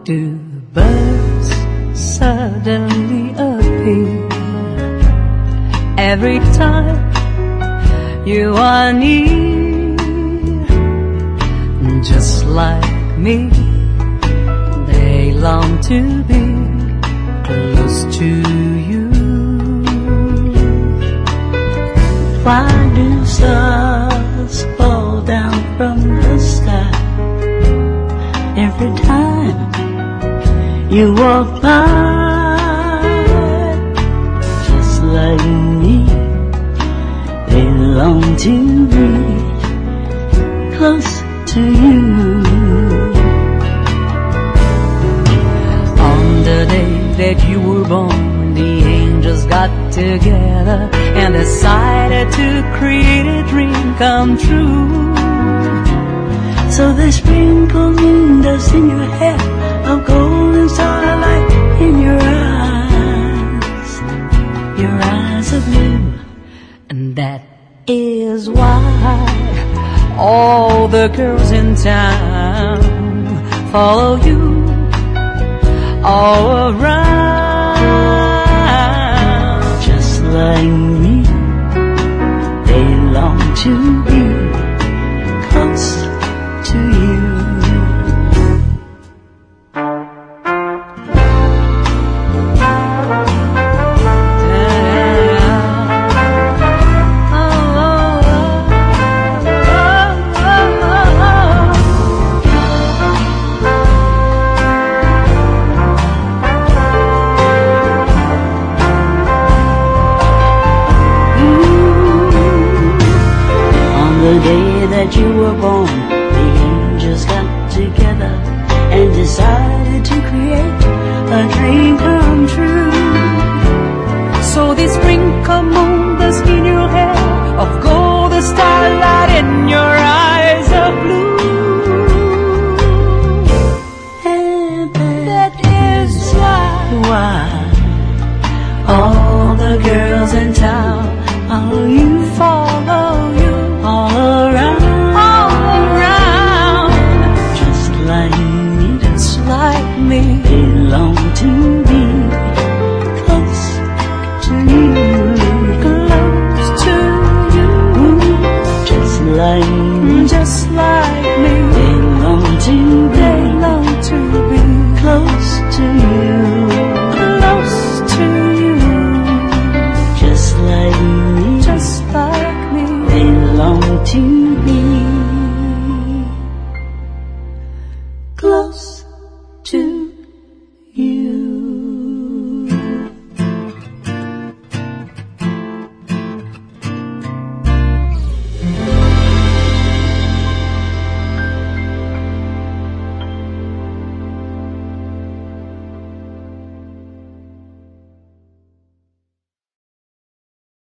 do birds suddenly appear every time you are near? Just like me, they long to be close to you. Why do stars fall down from the sky every time you walk by? Just like me, they long to be close to you. On the day that you were born, the angels got together and decided to create a dream come true. So they sprinkle moon dust in your hair, of golden starlight in your eyes of blue. And that is why all the girls in town follow you all around. Just like me, they long to be close to you. The day that you were born, the angels got together and decided to create a dream come true. So they sprinkle moon dust in your hair, of golden starlight in your eyes of blue. And that is why all the girls in town follow you.